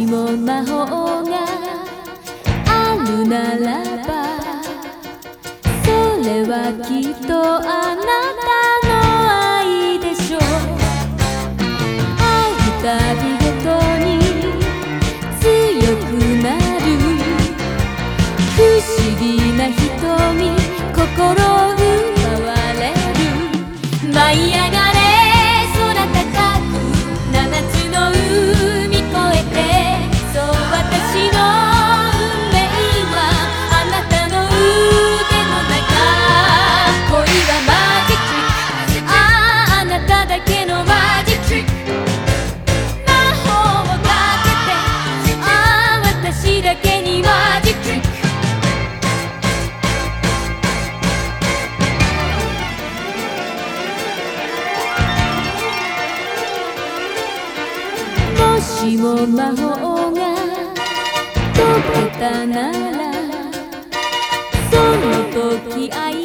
しも魔法があるならば、それはきっとあなたの愛でしょう。会うたびごとに強くなる不思議な瞳、心奪われる。舞い上がれ空高く七つの海越えて、そう私の運命はあなたの腕の中。恋はマジック、あなただけのマジック。魔法をかけて、私だけにマジック。もしも魔法が解けたなら、その時愛